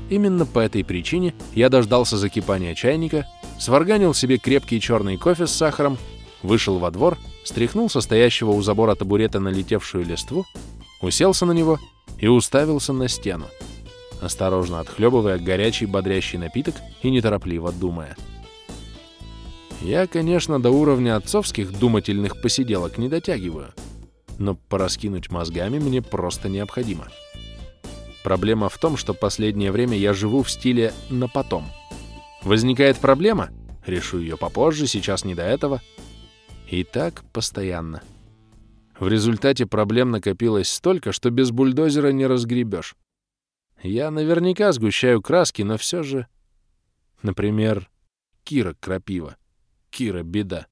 Именно по этой причине я дождался закипания чайника, сварганил себе крепкий черный кофе с сахаром, вышел во двор, стряхнул со стоящего у забора табурета налетевшую листву, уселся на него и уставился на стену, осторожно отхлебывая горячий бодрящий напиток и неторопливо думая. Я, конечно, до уровня отцовских думательных посиделок не дотягиваю, но пораскинуть мозгами мне просто необходимо. Проблема в том, что последнее время я живу в стиле «на потом». Возникает проблема? Решу ее попозже, сейчас не до этого. И так постоянно. В результате проблем накопилось столько, что без бульдозера не разгребешь. Я наверняка сгущаю краски, но все же... Например, Кира Крапива. Кира Беда.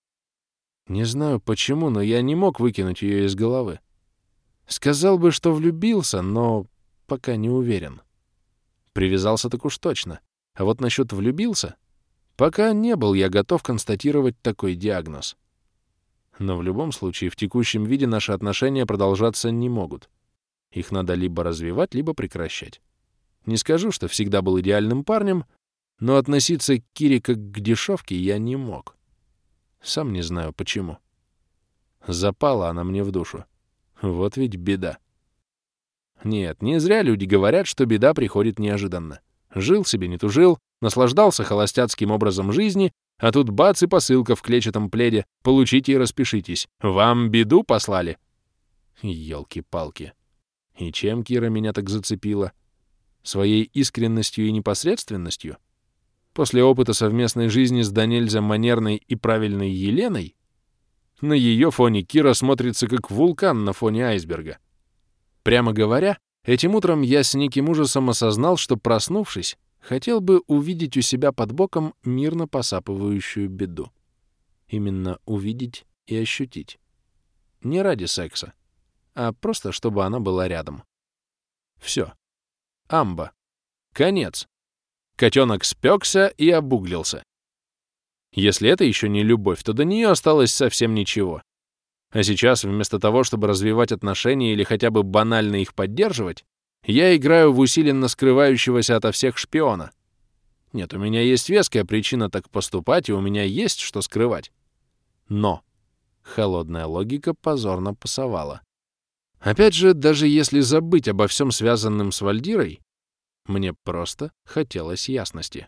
Не знаю почему, но я не мог выкинуть ее из головы. Сказал бы, что влюбился, но пока не уверен. Привязался так уж точно. А вот насчет влюбился, пока не был я готов констатировать такой диагноз. Но в любом случае, в текущем виде наши отношения продолжаться не могут. Их надо либо развивать, либо прекращать. Не скажу, что всегда был идеальным парнем, но относиться к Кире как к дешевке я не мог. Сам не знаю почему. Запала она мне в душу. Вот ведь беда. Нет, не зря люди говорят, что беда приходит неожиданно. Жил себе, не тужил, наслаждался холостяцким образом жизни, а тут бац и посылка в клетчатом пледе. Получите и распишитесь. Вам беду послали? Ёлки-палки. И чем Кира меня так зацепила? Своей искренностью и непосредственностью? После опыта совместной жизни с донельзя манерной и правильной Еленой? На ее фоне Кира смотрится как вулкан на фоне айсберга. Прямо говоря, этим утром я с неким ужасом осознал, что, проснувшись, хотел бы увидеть у себя под боком мирно посапывающую беду. Именно увидеть и ощутить. Не ради секса, а просто чтобы она была рядом. Все. Амба. Конец. Котенок спекся и обуглился. Если это еще не любовь, то до нее осталось совсем ничего. А сейчас, вместо того, чтобы развивать отношения или хотя бы банально их поддерживать, я играю в усиленно скрывающегося ото всех шпиона. Нет, у меня есть веская причина так поступать, и у меня есть что скрывать. Но холодная логика позорно пасовала. Опять же, даже если забыть обо всем связанном с Вальдирой, мне просто хотелось ясности.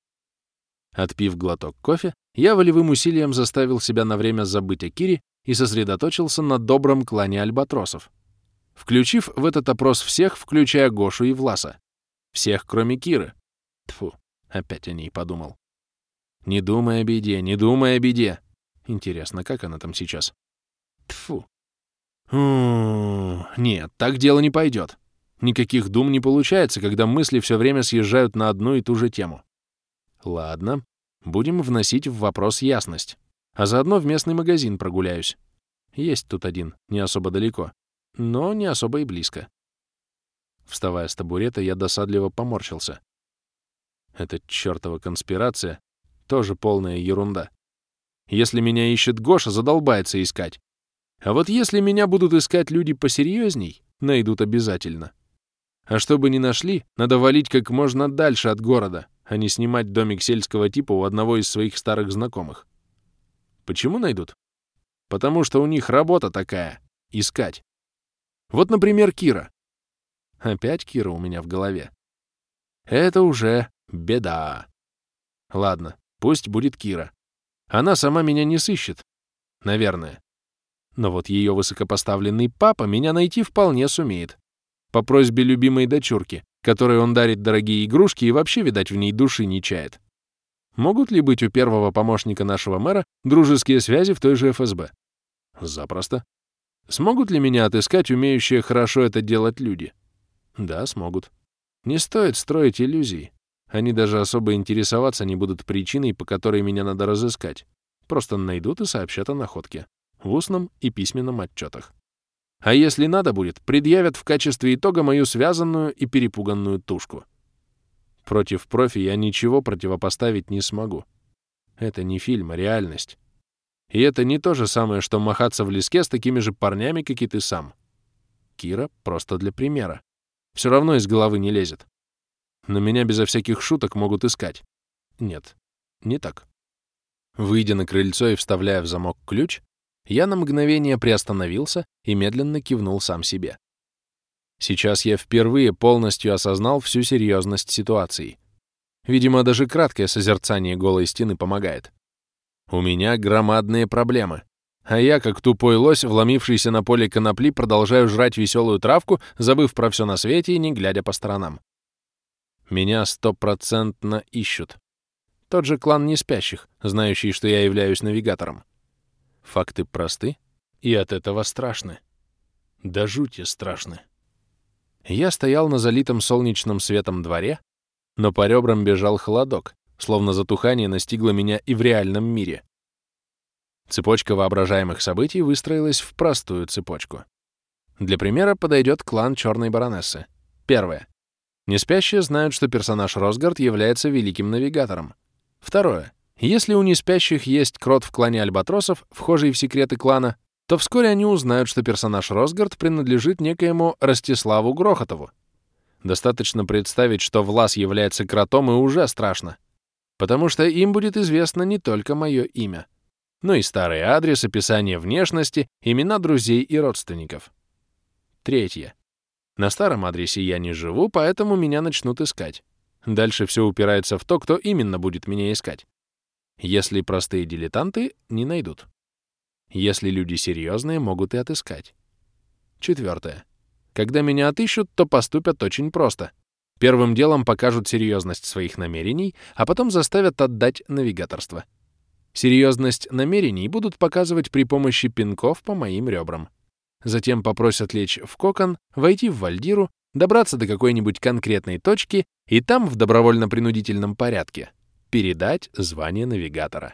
Отпив глоток кофе, я волевым усилием заставил себя на время забыть о Кире и сосредоточился на добром клане альбатросов, включив в этот опрос всех, включая Гошу и Власа. Всех, кроме Киры. Тьфу, опять о ней подумал. Не думай о беде, не думай о беде. Интересно, как она там сейчас? Тьфу. Нет, так дело не пойдет. Никаких дум не получается, когда мысли все время съезжают на одну и ту же тему. Ладно, будем вносить в вопрос ясность. А заодно в местный магазин прогуляюсь. Есть тут один, не особо далеко, но не особо и близко. Вставая с табурета, я досадливо поморщился. Эта чертова конспирация тоже полная ерунда. Если меня ищет Гоша, задолбается искать. А вот если меня будут искать люди посерьезней, найдут обязательно. А чтобы не нашли, надо валить как можно дальше от города, а не снимать домик сельского типа у одного из своих старых знакомых. Почему найдут? Потому что у них работа такая — искать. Вот, например, Кира. Опять Кира у меня в голове. Это уже беда. Ладно, пусть будет Кира. Она сама меня не сыщет. Наверное. Но вот ее высокопоставленный папа меня найти вполне сумеет. По просьбе любимой дочурки, которой он дарит дорогие игрушки и вообще, видать, в ней души не чает. Могут ли быть у первого помощника нашего мэра дружеские связи в той же ФСБ? Запросто. Смогут ли меня отыскать умеющие хорошо это делать люди? Да, смогут. Не стоит строить иллюзий. Они даже особо интересоваться не будут причиной, по которой меня надо разыскать. Просто найдут и сообщат о находке. В устном и письменном отчетах. А если надо будет, предъявят в качестве итога мою связанную и перепуганную тушку. Против профи я ничего противопоставить не смогу. Это не фильм, а реальность. И это не то же самое, что махаться в леске с такими же парнями, как и ты сам. Кира просто для примера. Все равно из головы не лезет. но меня безо всяких шуток могут искать. Нет, не так. Выйдя на крыльцо и вставляя в замок ключ, я на мгновение приостановился и медленно кивнул сам себе. Сейчас я впервые полностью осознал всю серьезность ситуации. Видимо, даже краткое созерцание голой стены помогает. У меня громадные проблемы. А я, как тупой лось, вломившийся на поле конопли, продолжаю жрать веселую травку, забыв про все на свете и не глядя по сторонам. Меня 100% ищут. Тот же клан неспящих, знающий, что я являюсь навигатором. Факты просты и от этого страшны. До жути страшны. Я стоял на залитом солнечным светом дворе, но по ребрам бежал холодок, словно затухание настигло меня и в реальном мире. Цепочка воображаемых событий выстроилась в простую цепочку. Для примера подойдет клан Черной Баронессы. Первое. Неспящие знают, что персонаж Росгард является великим навигатором. Второе. Если у неспящих есть крот в клане Альбатросов, вхожий в секреты клана, то вскоре они узнают, что персонаж Росгард принадлежит некоему Ростиславу Грохотову. Достаточно представить, что Влас является кротом, и уже страшно, потому что им будет известно не только мое имя, но и старый адрес, описание внешности, имена друзей и родственников. Третье. На старом адресе я не живу, поэтому меня начнут искать. Дальше все упирается в то, кто именно будет меня искать. Если простые дилетанты — не найдут. Если люди серьезные, могут и отыскать. Четвертое. Когда меня отыщут, то поступят очень просто. Первым делом покажут серьезность своих намерений, а потом заставят отдать навигаторство. Серьезность намерений будут показывать при помощи пинков по моим ребрам. Затем попросят лечь в кокон, войти в вальдиру, добраться до какой-нибудь конкретной точки и там в добровольно-принудительном порядке передать звание навигатора.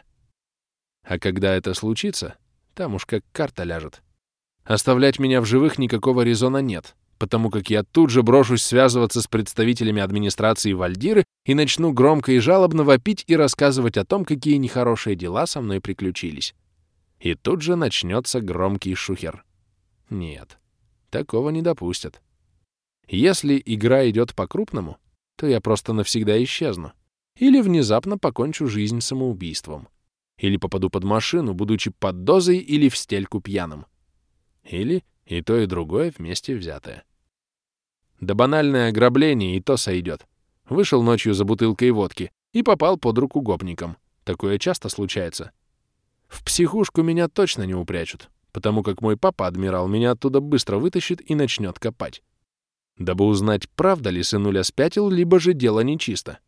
А когда это случится, там уж как карта ляжет. Оставлять меня в живых никакого резона нет, потому как я тут же брошусь связываться с представителями администрации Вальдиры и начну громко и жалобно вопить и рассказывать о том, какие нехорошие дела со мной приключились. И тут же начнется громкий шухер. Нет, такого не допустят. Если игра идет по-крупному, то я просто навсегда исчезну. Или внезапно покончу жизнь самоубийством. Или попаду под машину, будучи под дозой или в стельку пьяным. Или и то, и другое вместе взятое. Да банальное ограбление и то сойдет. Вышел ночью за бутылкой водки и попал под руку гопникам. Такое часто случается. В психушку меня точно не упрячут, потому как мой папа-адмирал меня оттуда быстро вытащит и начнет копать. Дабы узнать, правда ли сынуля спятил, либо же дело нечисто.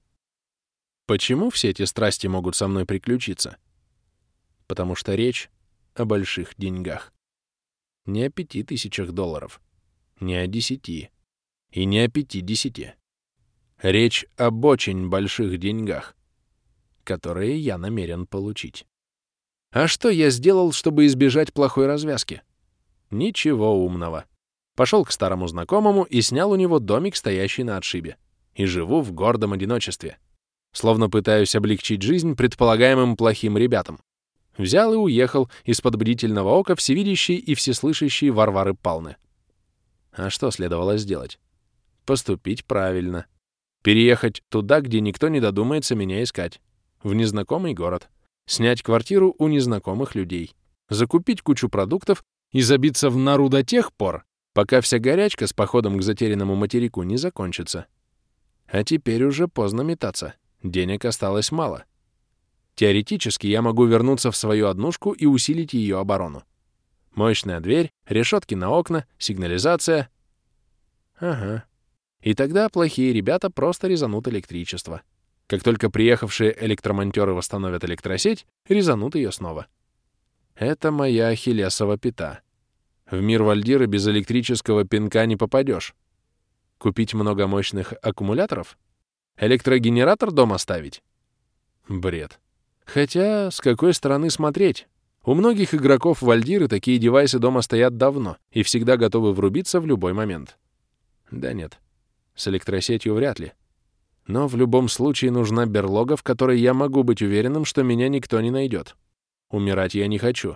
Почему все эти страсти могут со мной приключиться? Потому что речь о больших деньгах. Не о $5000, не о 10 и не о 50. Речь об очень больших деньгах, которые я намерен получить. А что я сделал, чтобы избежать плохой развязки? Ничего умного. Пошел к старому знакомому и снял у него домик, стоящий на отшибе. И живу в гордом одиночестве. Словно пытаюсь облегчить жизнь предполагаемым плохим ребятам. Взял и уехал из-под бдительного ока всевидящий и всеслышащий Варвары Палны. А что следовало сделать? Поступить правильно. Переехать туда, где никто не додумается меня искать. В незнакомый город. Снять квартиру у незнакомых людей. Закупить кучу продуктов и забиться в нору до тех пор, пока вся горячка с походом к затерянному материку не закончится. А теперь уже поздно метаться. Денег осталось мало. Теоретически я могу вернуться в свою однушку и усилить ее оборону. Мощная дверь, решетки на окна, сигнализация. Ага. И тогда плохие ребята просто резанут электричество. Как только приехавшие электромонтёры восстановят электросеть, резанут ее снова. Это моя ахиллесова пята. В мир Вальдиры без электрического пинка не попадешь. Купить много мощных аккумуляторов? Электрогенератор дома ставить? Бред. Хотя, с какой стороны смотреть? У многих игроков Вальдиры такие девайсы дома стоят давно и всегда готовы врубиться в любой момент. Да нет, с электросетью вряд ли. Но в любом случае нужна берлога, в которой я могу быть уверенным, что меня никто не найдет. Умирать я не хочу.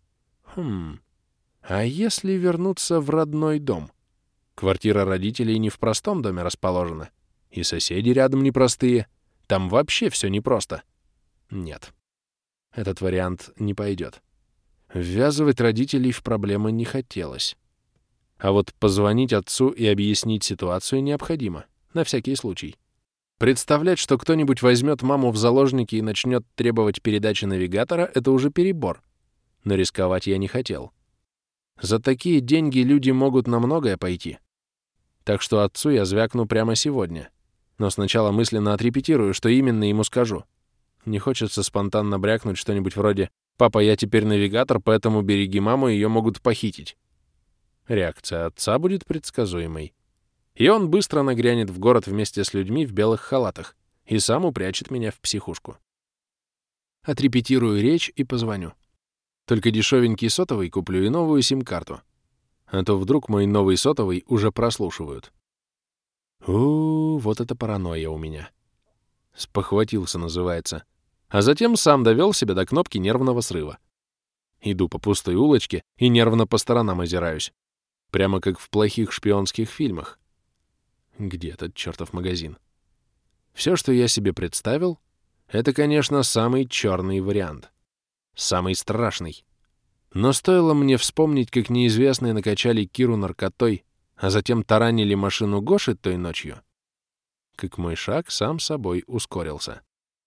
А если вернуться в родной дом? Квартира родителей не в простом доме расположена. И соседи рядом непростые. Там вообще все непросто. Нет. Этот вариант не пойдет. Ввязывать родителей в проблемы не хотелось. А вот позвонить отцу и объяснить ситуацию необходимо, на всякий случай. Представлять, что кто-нибудь возьмет маму в заложники и начнет требовать передачи навигатора, это уже перебор. Но рисковать я не хотел. За такие деньги люди могут на многое пойти. Так что отцу я звякну прямо сегодня. Но сначала мысленно отрепетирую, что именно ему скажу. Не хочется спонтанно брякнуть что-нибудь вроде «Папа, я теперь навигатор, поэтому береги маму, ее могут похитить». Реакция отца будет предсказуемой. И он быстро нагрянет в город вместе с людьми в белых халатах и сам упрячет меня в психушку. Отрепетирую речь и позвоню. Только дешевенький сотовый куплю и новую сим-карту. А то вдруг мой новый сотовый уже прослушивают. Вот это паранойя у меня. Спохватился, называется. А затем сам довел себя до кнопки нервного срыва. Иду по пустой улочке и нервно по сторонам озираюсь. Прямо как в плохих шпионских фильмах. Где этот чертов магазин? Все, что я себе представил, это, конечно, самый черный вариант. Самый страшный. Но стоило мне вспомнить, как неизвестные накачали Киру наркотой, а затем таранили машину Гоши той ночью, как мой шаг сам собой ускорился.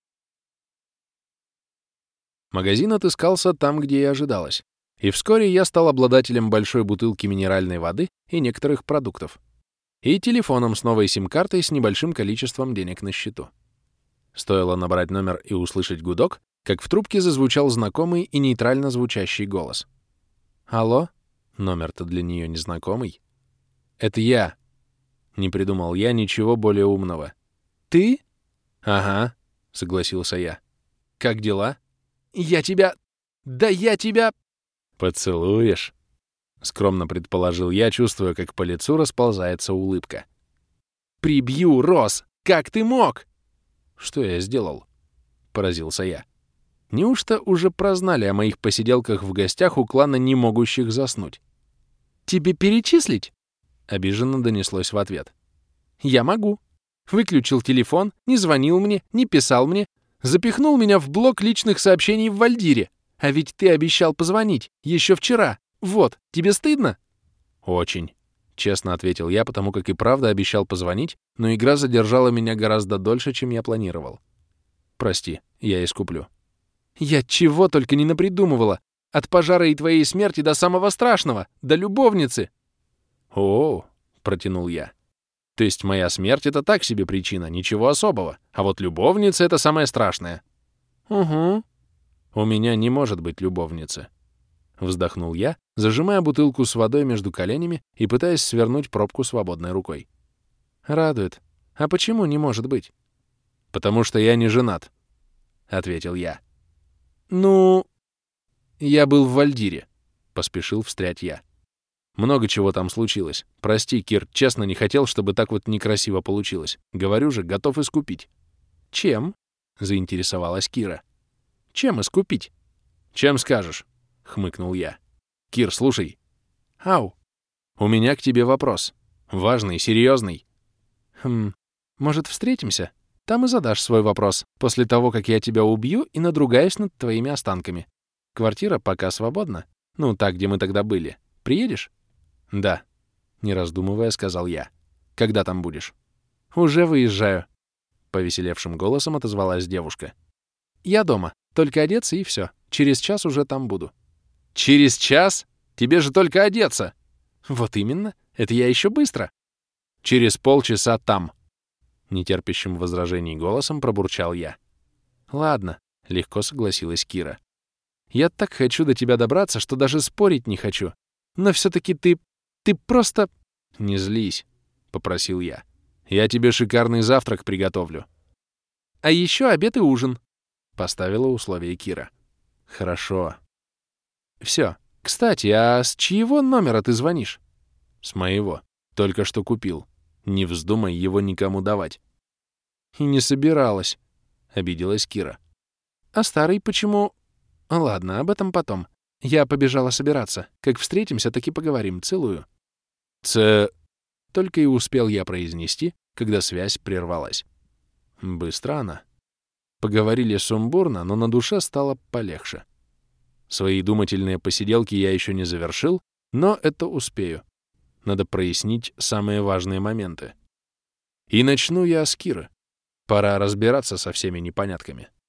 Магазин отыскался там, где и ожидалось, и вскоре я стал обладателем большой бутылки минеральной воды и некоторых продуктов, и телефоном с новой сим-картой с небольшим количеством денег на счету. Стоило набрать номер и услышать гудок, как в трубке зазвучал знакомый и нейтрально звучащий голос. «Алло?» Номер-то для нее незнакомый. «Это я». Не придумал я ничего более умного. «Ты?» «Ага», — согласился я. «Как дела?» «Я тебя... Да я тебя...» «Поцелуешь?» — скромно предположил я, чувствуя, как по лицу расползается улыбка. «Прибью, Рос! Как ты мог?» «Что я сделал?» — поразился я. Неужто уже прознали о моих посиделках в гостях у клана не могущих заснуть? «Тебе перечислить?» — обиженно донеслось в ответ. «Я могу. Выключил телефон, не звонил мне, не писал мне, запихнул меня в блок личных сообщений в Вальдире. А ведь ты обещал позвонить еще вчера. Вот, тебе стыдно?» «Очень», — честно ответил я, потому как и правда обещал позвонить, но игра задержала меня гораздо дольше, чем я планировал. «Прости, я искуплю». «Я чего только не напридумывала. От пожара и твоей смерти до самого страшного, до любовницы!» «О-о-о», протянул я. «То есть моя смерть — это так себе причина, ничего особого, а вот любовница — это самое страшное». «Угу». «У меня не может быть любовницы», — вздохнул я, зажимая бутылку с водой между коленями и пытаясь свернуть пробку свободной рукой. «Радует. А почему не может быть?» «Потому что я не женат», — ответил я. «Ну...» «Я был в Вальдире», — поспешил встрять я. «Много чего там случилось. Прости, Кир, честно не хотел, чтобы так вот некрасиво получилось. Говорю же, готов искупить». «Чем?» — заинтересовалась Кира. «Чем искупить?» «Чем скажешь?» — хмыкнул я. «Кир, слушай». «Ау». «У меня к тебе вопрос. Важный, серьезный». Может, встретимся? Там и задашь свой вопрос, после того, как я тебя убью и надругаюсь над твоими останками. Квартира пока свободна. Ну, та, где мы тогда были. Приедешь?» «Да», — не раздумывая, сказал я. «Когда там будешь?» «Уже выезжаю», — повеселевшим голосом отозвалась девушка. «Я дома. Только одеться и все. Через час уже там буду». «Через час? Тебе же только одеться!» «Вот именно. Это я еще быстро». «Через полчаса там», — нетерпящим возражений голосом пробурчал я. «Ладно», — легко согласилась Кира. «Я так хочу до тебя добраться, что даже спорить не хочу. Но все-таки ты просто...» «Не злись», — попросил я. «Я тебе шикарный завтрак приготовлю». «А еще обед и ужин», — поставила условие Кира. «Хорошо». «Все. Кстати, а с чьего номера ты звонишь?» «С моего. Только что купил. Не вздумай его никому давать». «И не собиралась», — обиделась Кира. «А старый почему...» «Ладно, об этом потом. Я побежала собираться. Как встретимся, так и поговорим. Целую». только и успел я произнести, когда связь прервалась. Быстро она. Поговорили сумбурно, но на душе стало полегче. Свои думательные посиделки я еще не завершил, но это успею. Надо прояснить самые важные моменты. И начну я с Киры. Пора разбираться со всеми непонятками.